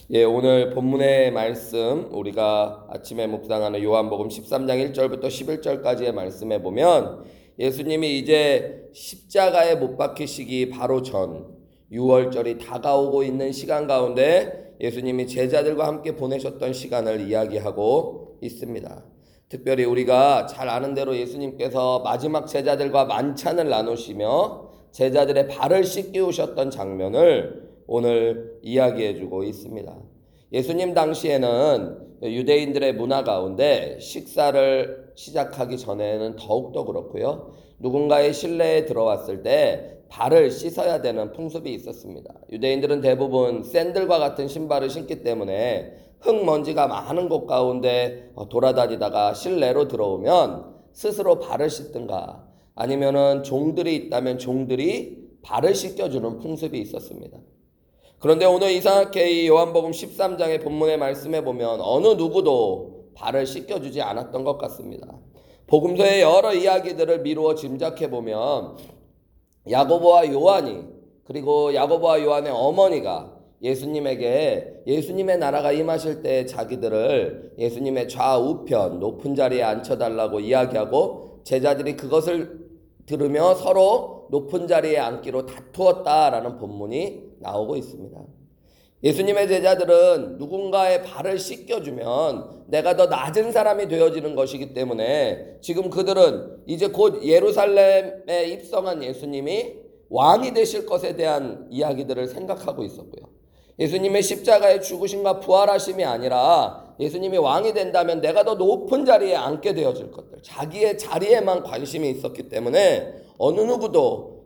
예, 오늘 본문의 말씀 우리가 아침에 묵상하는 요한복음 13장 1절부터 11절까지의 말씀에 보면 예수님이 이제 십자가에 못 박히시기 바로 전 6월절이 다가오고 있는 시간 가운데 예수님이 제자들과 함께 보내셨던 시간을 이야기하고 있습니다. 특별히 우리가 잘 아는 대로 예수님께서 마지막 제자들과 만찬을 나누시며 제자들의 발을 씻기우셨던 장면을 오늘 이야기해주고 있습니다. 예수님 당시에는 유대인들의 문화 가운데 식사를 시작하기 전에는 더욱더 그렇고요. 누군가의 실내에 들어왔을 때 발을 씻어야 되는 풍습이 있었습니다. 유대인들은 대부분 샌들과 같은 신발을 신기 때문에 흙먼지가 많은 곳 가운데 돌아다니다가 실내로 들어오면 스스로 발을 씻든가 아니면은 종들이 있다면 종들이 발을 씻겨주는 풍습이 있었습니다. 그런데 오늘 이상하게 이 요한복음 13장의 본문의 말씀에 보면 어느 누구도 발을 씻겨주지 않았던 것 같습니다. 복음서의 여러 이야기들을 미루어 짐작해 보면 야고보와 요한이 그리고 야고보와 요한의 어머니가 예수님에게 예수님의 나라가 임하실 때 자기들을 예수님의 좌우편 높은 자리에 앉혀달라고 이야기하고 제자들이 그것을 들으며 서로 높은 자리에 앉기로 다투었다라는 본문이 나오고 있습니다. 예수님의 제자들은 누군가의 발을 씻겨주면 내가 더 낮은 사람이 되어지는 것이기 때문에 지금 그들은 이제 곧 예루살렘에 입성한 예수님이 왕이 되실 것에 대한 이야기들을 생각하고 있었고요. 예수님의 십자가의 죽으심과 부활하심이 아니라 예수님이 왕이 된다면 내가 더 높은 자리에 앉게 되어질 것들, 자기의 자리에만 관심이 있었기 때문에 어느 누구도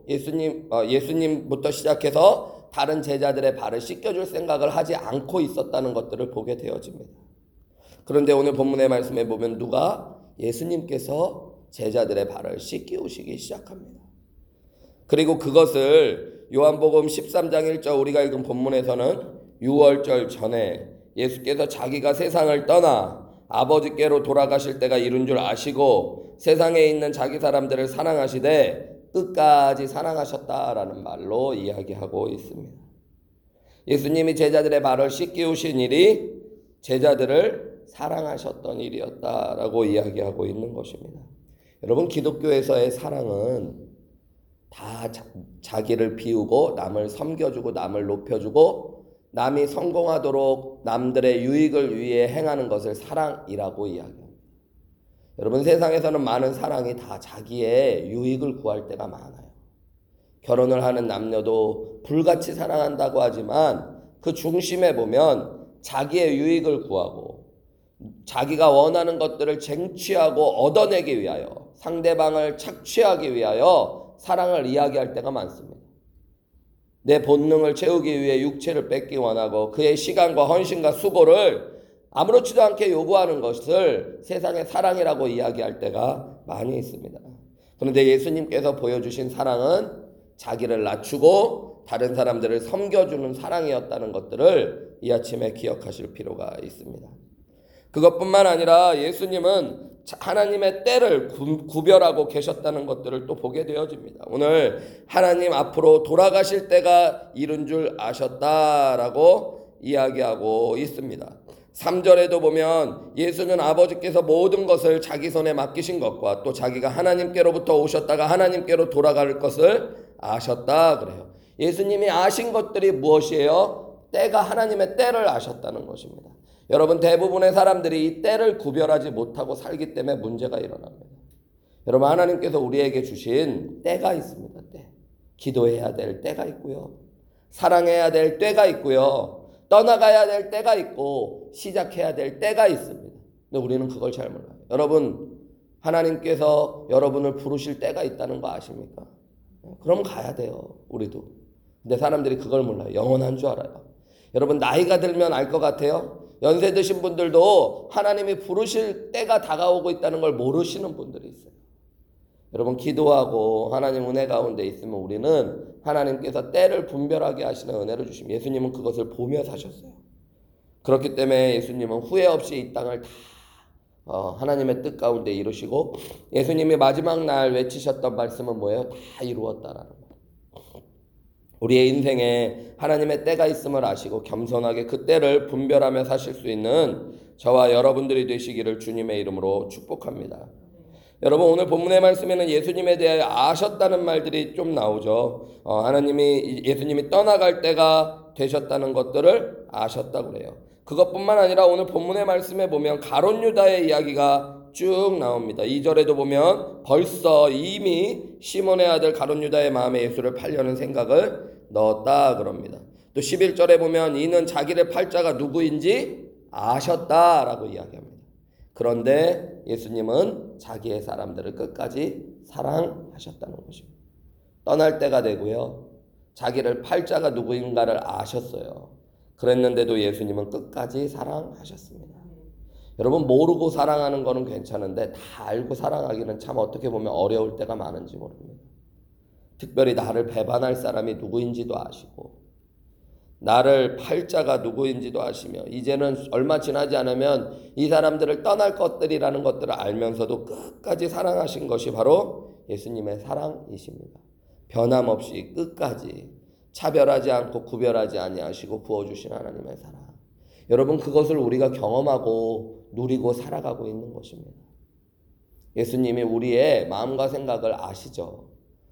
예수님부터 시작해서 다른 제자들의 발을 씻겨줄 생각을 하지 않고 있었다는 것들을 보게 되어집니다. 그런데 오늘 본문의 말씀에 보면 누가 예수님께서 제자들의 발을 씻기우시기 시작합니다. 그리고 그것을 요한복음 13장 1절 우리가 읽은 본문에서는 6월절 전에 예수께서 자기가 세상을 떠나 아버지께로 돌아가실 때가 이른 줄 아시고 세상에 있는 자기 사람들을 사랑하시되 끝까지 사랑하셨다라는 말로 이야기하고 있습니다. 예수님이 제자들의 발을 씻기우신 일이 제자들을 사랑하셨던 일이었다라고 이야기하고 있는 것입니다. 여러분, 기독교에서의 사랑은 다 자기를 비우고 남을 섬겨주고 남을 높여주고 남이 성공하도록 남들의 유익을 위해 행하는 것을 사랑이라고 이야기합니다. 여러분, 세상에서는 많은 사랑이 다 자기의 유익을 구할 때가 많아요. 결혼을 하는 남녀도 불같이 사랑한다고 하지만 그 중심에 보면 자기의 유익을 구하고 자기가 원하는 것들을 쟁취하고 얻어내기 위하여 상대방을 착취하기 위하여 사랑을 이야기할 때가 많습니다. 내 본능을 채우기 위해 육체를 뺏기 원하고 그의 시간과 헌신과 수고를 아무렇지도 않게 요구하는 것을 세상의 사랑이라고 이야기할 때가 많이 있습니다. 그런데 예수님께서 보여주신 사랑은 자기를 낮추고 다른 사람들을 섬겨주는 사랑이었다는 것들을 이 아침에 기억하실 필요가 있습니다. 그것뿐만 아니라 예수님은 하나님의 때를 구별하고 계셨다는 것들을 또 보게 되어집니다. 오늘 하나님 앞으로 돌아가실 때가 이른 줄 아셨다라고 이야기하고 있습니다. 3절에도 보면 예수는 아버지께서 모든 것을 자기 손에 맡기신 것과 또 자기가 하나님께로부터 오셨다가 하나님께로 돌아갈 것을 아셨다 그래요. 예수님이 아신 것들이 무엇이에요? 때가 하나님의 때를 아셨다는 것입니다. 여러분, 대부분의 사람들이 이 때를 구별하지 못하고 살기 때문에 문제가 일어납니다. 여러분, 하나님께서 우리에게 주신 때가 있습니다. 때. 기도해야 될 때가 있고요. 사랑해야 될 때가 있고요. 떠나가야 될 때가 있고 시작해야 될 때가 있습니다. 근데 우리는 그걸 잘 몰라요. 여러분, 하나님께서 여러분을 부르실 때가 있다는 거 아십니까? 그럼 가야 돼요. 우리도. 근데 사람들이 그걸 몰라요. 영원한 줄 알아요. 여러분, 나이가 들면 알 것 같아요. 연세 드신 분들도 하나님이 부르실 때가 다가오고 있다는 걸 모르시는 분들이 있어요. 여러분, 기도하고 하나님 은혜 가운데 있으면 우리는 하나님께서 때를 분별하게 하시는 은혜를 주시면 예수님은 그것을 보며 사셨어요. 그렇기 때문에 예수님은 후회 없이 이 땅을 다 하나님의 뜻 가운데 이루시고 예수님이 마지막 날 외치셨던 말씀은 뭐예요? 다 이루었다라는 거예요. 우리의 인생에 하나님의 때가 있음을 아시고 겸손하게 그 때를 분별하며 사실 수 있는 저와 여러분들이 되시기를 주님의 이름으로 축복합니다. 여러분, 오늘 본문의 말씀에는 예수님에 대해 아셨다는 말들이 좀 나오죠. 예수님이 떠나갈 때가 되셨다는 것들을 아셨다고 그래요. 그것뿐만 아니라 오늘 본문의 말씀에 보면 가룟 유다의 이야기가 쭉 나옵니다. 2절에도 보면 벌써 이미 시몬의 아들 가룟 유다의 마음에 예수를 팔려는 생각을 넣었다 그럽니다. 또 11절에 보면 이는 자기를 팔 자가 누구인지 아셨다라고 이야기합니다. 그런데 예수님은 자기의 사람들을 끝까지 사랑하셨다는 것입니다. 떠날 때가 되고요. 자기를 팔 자가 누구인가를 아셨어요. 그랬는데도 예수님은 끝까지 사랑하셨습니다. 여러분, 모르고 사랑하는 거는 괜찮은데 다 알고 사랑하기는 참 어떻게 보면 어려울 때가 많은지 모릅니다. 특별히 나를 배반할 사람이 누구인지도 아시고 나를 팔 자가 누구인지도 아시며 이제는 얼마 지나지 않으면 이 사람들을 떠날 것들이라는 것들을 알면서도 끝까지 사랑하신 것이 바로 예수님의 사랑이십니다. 변함없이 끝까지 차별하지 않고 구별하지 아니하시고 부어주신 하나님의 사랑. 여러분, 그것을 우리가 경험하고 누리고 살아가고 있는 것입니다. 예수님이 우리의 마음과 생각을 아시죠.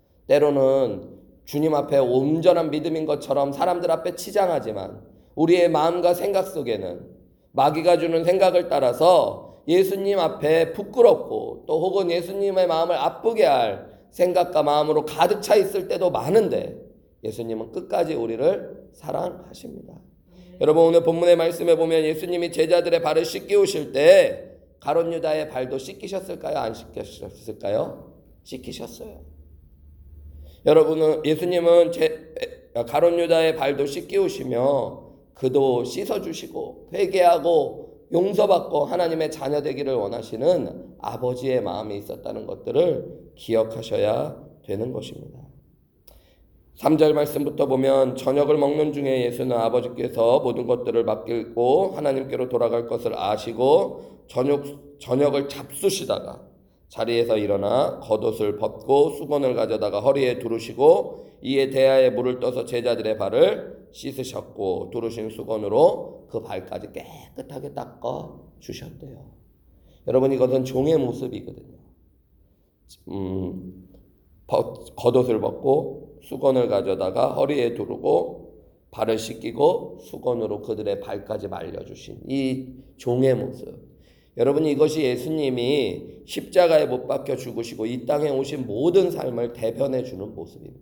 때로는 주님 앞에 온전한 믿음인 것처럼 사람들 앞에 치장하지만 우리의 마음과 생각 속에는 마귀가 주는 생각을 따라서 예수님 앞에 부끄럽고 또 혹은 예수님의 마음을 아프게 할 생각과 마음으로 가득 차 있을 때도 많은데 예수님은 끝까지 우리를 사랑하십니다. 여러분, 오늘 본문의 말씀에 보면 예수님이 제자들의 발을 씻기우실 때 가룟 유다의 발도 씻기셨을까요? 안 씻기셨을까요? 씻기셨어요. 여러분은 예수님은 가룟 유다의 발도 씻기우시며 그도 씻어주시고 회개하고 용서받고 하나님의 자녀 되기를 원하시는 아버지의 마음이 있었다는 것들을 기억하셔야 되는 것입니다. 3절 말씀부터 보면 저녁을 먹는 중에 예수는 아버지께서 모든 것들을 맡기고 하나님께로 돌아갈 것을 아시고 저녁을 잡수시다가 자리에서 일어나 겉옷을 벗고 수건을 가져다가 허리에 두르시고 이에 대야에 물을 떠서 제자들의 발을 씻으셨고 두르신 수건으로 그 발까지 깨끗하게 닦아 주셨대요. 여러분, 이것은 종의 모습이거든요. 겉옷을 벗고 수건을 가져다가 허리에 두르고 발을 씻기고 수건으로 그들의 발까지 말려주신 이 종의 모습. 여러분, 이것이 예수님이 십자가에 못 박혀 죽으시고 이 땅에 오신 모든 삶을 대변해 주는 모습입니다.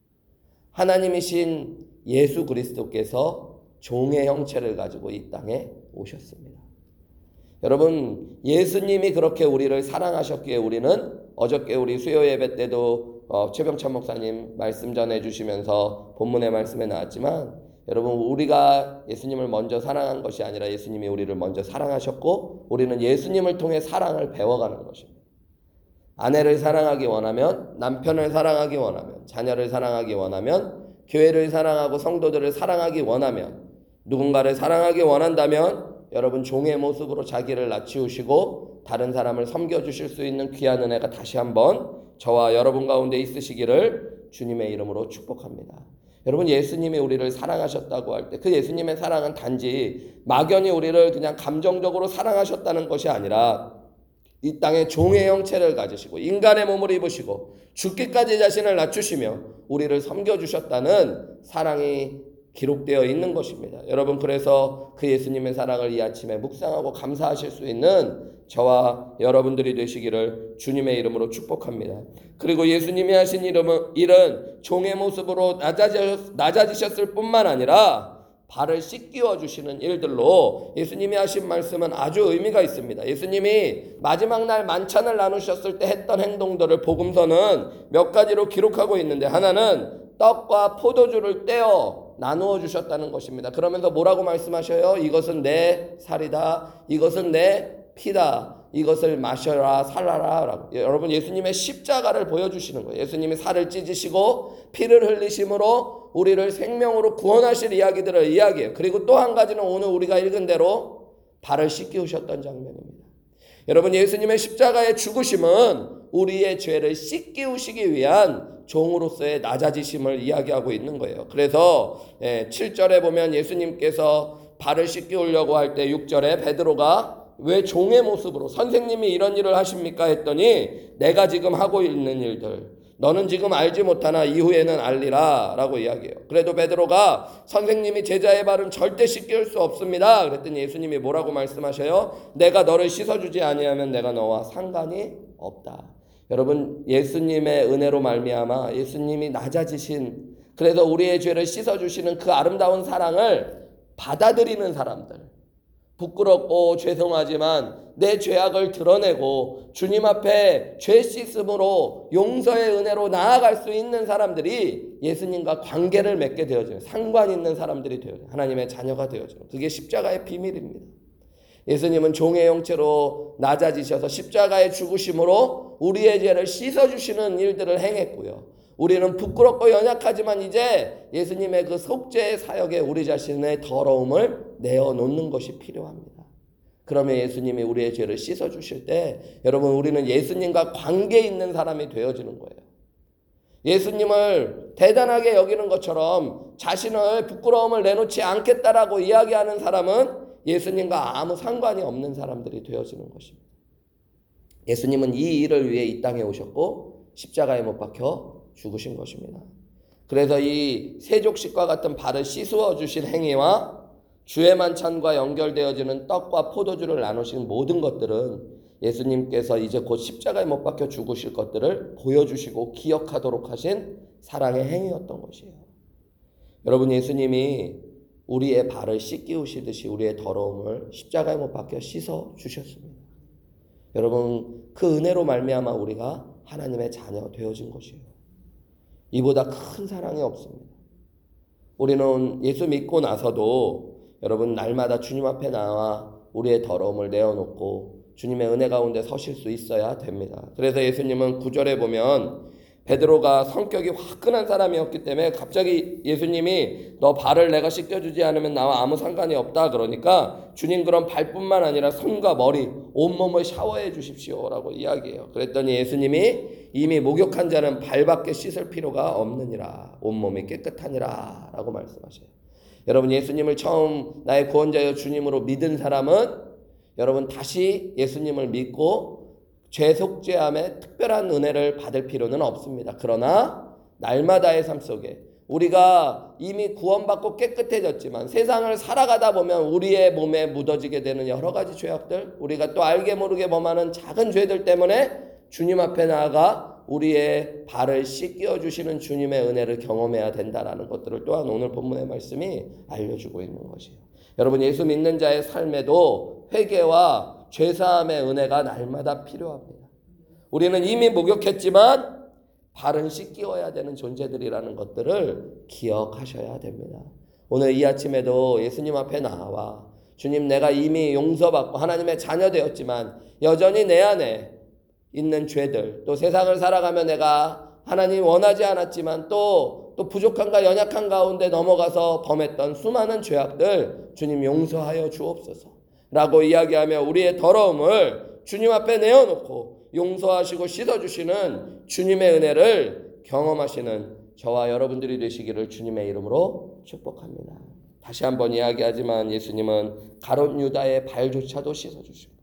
하나님이신 예수 그리스도께서 종의 형체를 가지고 이 땅에 오셨습니다. 여러분, 예수님이 그렇게 우리를 사랑하셨기에 우리는 어저께 우리 수요 예배 때도 최병찬 목사님 말씀 전해 주시면서 본문의 말씀에 나왔지만 여러분, 우리가 예수님을 먼저 사랑한 것이 아니라 예수님이 우리를 먼저 사랑하셨고 우리는 예수님을 통해 사랑을 배워가는 것입니다. 아내를 사랑하기 원하면, 남편을 사랑하기 원하면, 자녀를 사랑하기 원하면, 교회를 사랑하고 성도들을 사랑하기 원하면, 누군가를 사랑하기 원한다면 여러분, 종의 모습으로 자기를 낮추시고 다른 사람을 섬겨주실 수 있는 귀한 은혜가 다시 한번 저와 여러분 가운데 있으시기를 주님의 이름으로 축복합니다. 여러분, 예수님이 우리를 사랑하셨다고 할 때 그 예수님의 사랑은 단지 막연히 우리를 그냥 감정적으로 사랑하셨다는 것이 아니라 이 땅에 종의 형체를 가지시고 인간의 몸을 입으시고 죽기까지 자신을 낮추시며 우리를 섬겨주셨다는 사랑이 기록되어 있는 것입니다. 여러분, 그래서 그 예수님의 사랑을 이 아침에 묵상하고 감사하실 수 있는 저와 여러분들이 되시기를 주님의 이름으로 축복합니다. 그리고 예수님이 하신 일은 종의 모습으로 낮아지셨을 뿐만 아니라 발을 씻기워 주시는 일들로 예수님이 하신 말씀은 아주 의미가 있습니다. 예수님이 마지막 날 만찬을 나누셨을 때 했던 행동들을 복음서는 몇 가지로 기록하고 있는데 하나는 떡과 포도주를 떼어 나누어 주셨다는 것입니다. 그러면서 뭐라고 말씀하셔요? 이것은 내 살이다. 이것은 내 피다. 이것을 마셔라, 살라라 라고. 여러분, 예수님의 십자가를 보여주시는 거예요. 예수님이 살을 찢으시고 피를 흘리심으로 우리를 생명으로 구원하실 이야기들을 이야기해요. 그리고 또 한 가지는 오늘 우리가 읽은 대로 발을 씻기우셨던 장면입니다. 여러분, 예수님의 십자가의 죽으심은 우리의 죄를 씻기우시기 위한 종으로서의 낮아지심을 이야기하고 있는 거예요. 그래서 7절에 보면 예수님께서 발을 씻기우려고 할 때 6절에 베드로가 왜 종의 모습으로 선생님이 이런 일을 하십니까 했더니 내가 지금 하고 있는 일들 너는 지금 알지 못하나 이후에는 알리라 라고 이야기해요. 그래도 베드로가 선생님이 제자의 발은 절대 씻길 수 없습니다. 그랬더니 예수님이 뭐라고 말씀하셔요? 내가 너를 씻어주지 아니하면 내가 너와 상관이 없다. 여러분, 예수님의 은혜로 말미암아 예수님이 낮아지신, 그래서 우리의 죄를 씻어주시는 그 아름다운 사랑을 받아들이는 사람들, 부끄럽고 죄송하지만 내 죄악을 드러내고 주님 앞에 죄 씻음으로 용서의 은혜로 나아갈 수 있는 사람들이 예수님과 관계를 맺게 되어져요. 상관 있는 사람들이 되어져요. 하나님의 자녀가 되어져요. 그게 십자가의 비밀입니다. 예수님은 종의 형체로 낮아지셔서 십자가의 죽으심으로 우리의 죄를 씻어주시는 일들을 행했고요. 우리는 부끄럽고 연약하지만 이제 예수님의 그 속죄의 사역에 우리 자신의 더러움을 내어놓는 것이 필요합니다. 그러면 예수님이 우리의 죄를 씻어주실 때 여러분 우리는 예수님과 관계 있는 사람이 되어지는 거예요. 예수님을 대단하게 여기는 것처럼 자신을 부끄러움을 내놓지 않겠다라고 이야기하는 사람은 예수님과 아무 상관이 없는 사람들이 되어지는 것입니다. 예수님은 이 일을 위해 이 땅에 오셨고 십자가에 못 박혀 죽으신 것입니다. 그래서 이 세족식과 같은 발을 씻어 주신 행위와 주의 만찬과 연결되어지는 떡과 포도주를 나누신 모든 것들은 예수님께서 이제 곧 십자가에 못 박혀 죽으실 것들을 보여주시고 기억하도록 하신 사랑의 행위였던 것이에요. 여러분, 예수님이 우리의 발을 씻기우시듯이 우리의 더러움을 십자가에 못 박혀 씻어 주셨습니다. 여러분, 그 은혜로 말미암아 우리가 하나님의 자녀 되어진 것이에요. 이보다 큰 사랑이 없습니다. 우리는 예수 믿고 나서도 여러분 날마다 주님 앞에 나와 우리의 더러움을 내어놓고 주님의 은혜 가운데 서실 수 있어야 됩니다. 그래서 예수님은 9절에 보면 베드로가 성격이 화끈한 사람이었기 때문에 갑자기 예수님이 너 발을 내가 씻겨주지 않으면 나와 아무 상관이 없다 그러니까 주님 그럼 발뿐만 아니라 손과 머리 온몸을 샤워해 주십시오 라고 이야기해요. 그랬더니 예수님이 이미 목욕한 자는 발밖에 씻을 필요가 없느니라 온몸이 깨끗하니라 라고 말씀하셔요. 여러분, 예수님을 처음 나의 구원자여 주님으로 믿은 사람은 여러분 다시 예수님을 믿고 죄 속죄함의 특별한 은혜를 받을 필요는 없습니다. 그러나 날마다의 삶 속에 우리가 이미 구원받고 깨끗해졌지만 세상을 살아가다 보면 우리의 몸에 묻어지게 되는 여러 가지 죄악들, 우리가 또 알게 모르게 범하는 작은 죄들 때문에 주님 앞에 나아가 우리의 발을 씻겨 주시는 주님의 은혜를 경험해야 된다는 것들을 또한 오늘 본문의 말씀이 알려주고 있는 것이에요. 여러분, 예수 믿는 자의 삶에도 회개와 죄사함의 은혜가 날마다 필요합니다. 우리는 이미 목욕했지만 발은 씻기어야 되는 존재들이라는 것들을 기억하셔야 됩니다. 오늘 이 아침에도 예수님 앞에 나와 주님, 내가 이미 용서받고 하나님의 자녀 되었지만 여전히 내 안에 있는 죄들, 또 세상을 살아가며 내가 하나님 원하지 않았지만 또 부족함과 연약한 가운데 넘어가서 범했던 수많은 죄악들 주님 용서하여 주옵소서 라고 이야기하며 우리의 더러움을 주님 앞에 내어놓고 용서하시고 씻어주시는 주님의 은혜를 경험하시는 저와 여러분들이 되시기를 주님의 이름으로 축복합니다. 다시 한번 이야기하지만 예수님은 가룟 유다의 발조차도 씻어주십니다.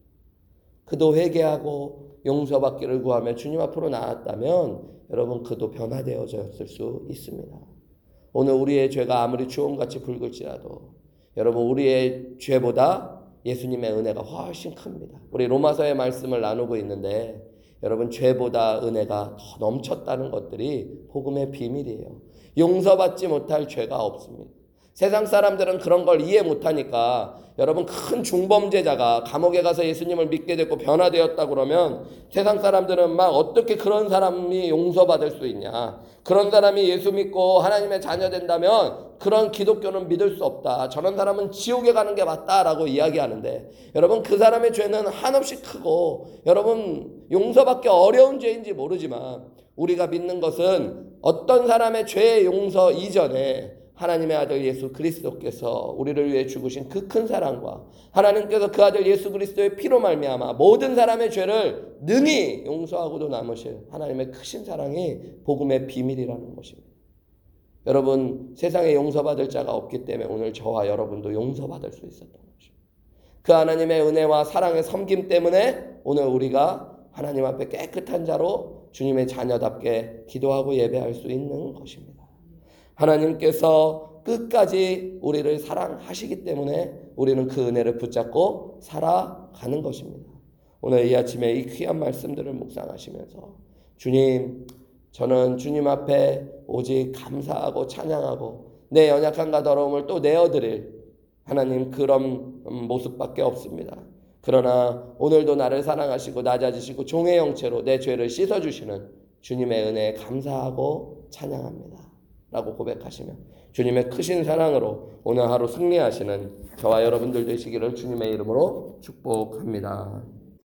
그도 회개하고 용서받기를 구하며 주님 앞으로 나왔다면 여러분 그도 변화되어졌을 수 있습니다. 오늘 우리의 죄가 아무리 주홍같이 붉을지라도 여러분 우리의 죄보다 예수님의 은혜가 훨씬 큽니다. 우리 로마서의 말씀을 나누고 있는데 여러분 죄보다 은혜가 더 넘쳤다는 것들이 복음의 비밀이에요. 용서받지 못할 죄가 없습니다. 세상 사람들은 그런 걸 이해 못하니까 여러분 큰 중범죄자가 감옥에 가서 예수님을 믿게 됐고 변화되었다 그러면 세상 사람들은 막 어떻게 그런 사람이 용서받을 수 있냐. 그런 사람이 예수 믿고 하나님의 자녀 된다면 그런 기독교는 믿을 수 없다. 저런 사람은 지옥에 가는 게 맞다라고 이야기하는데 여러분 그 사람의 죄는 한없이 크고 여러분 용서받기 어려운 죄인지 모르지만 우리가 믿는 것은 어떤 사람의 죄의 용서 이전에 하나님의 아들 예수 그리스도께서 우리를 위해 죽으신 그 큰 사랑과 하나님께서 그 아들 예수 그리스도의 피로 말미암아 모든 사람의 죄를 능히 용서하고도 남으실 하나님의 크신 사랑이 복음의 비밀이라는 것입니다. 여러분, 세상에 용서받을 자가 없기 때문에 오늘 저와 여러분도 용서받을 수 있었던 것입니다. 그 하나님의 은혜와 사랑의 섬김 때문에 오늘 우리가 하나님 앞에 깨끗한 자로 주님의 자녀답게 기도하고 예배할 수 있는 것입니다. 하나님께서 끝까지 우리를 사랑하시기 때문에 우리는 그 은혜를 붙잡고 살아가는 것입니다. 오늘 이 아침에 이 귀한 말씀들을 묵상하시면서 주님, 저는 주님 앞에 오직 감사하고 찬양하고 내 연약함과 더러움을 또 내어드릴 하나님 그런 모습밖에 없습니다. 그러나 오늘도 나를 사랑하시고 낮아지시고 종의 형체로 내 죄를 씻어주시는 주님의 은혜에 감사하고 찬양합니다 라고 고백하시며 주님의 크신 사랑으로 오늘 하루 승리하시는 저와 여러분들 되시기를 주님의 이름으로 축복합니다.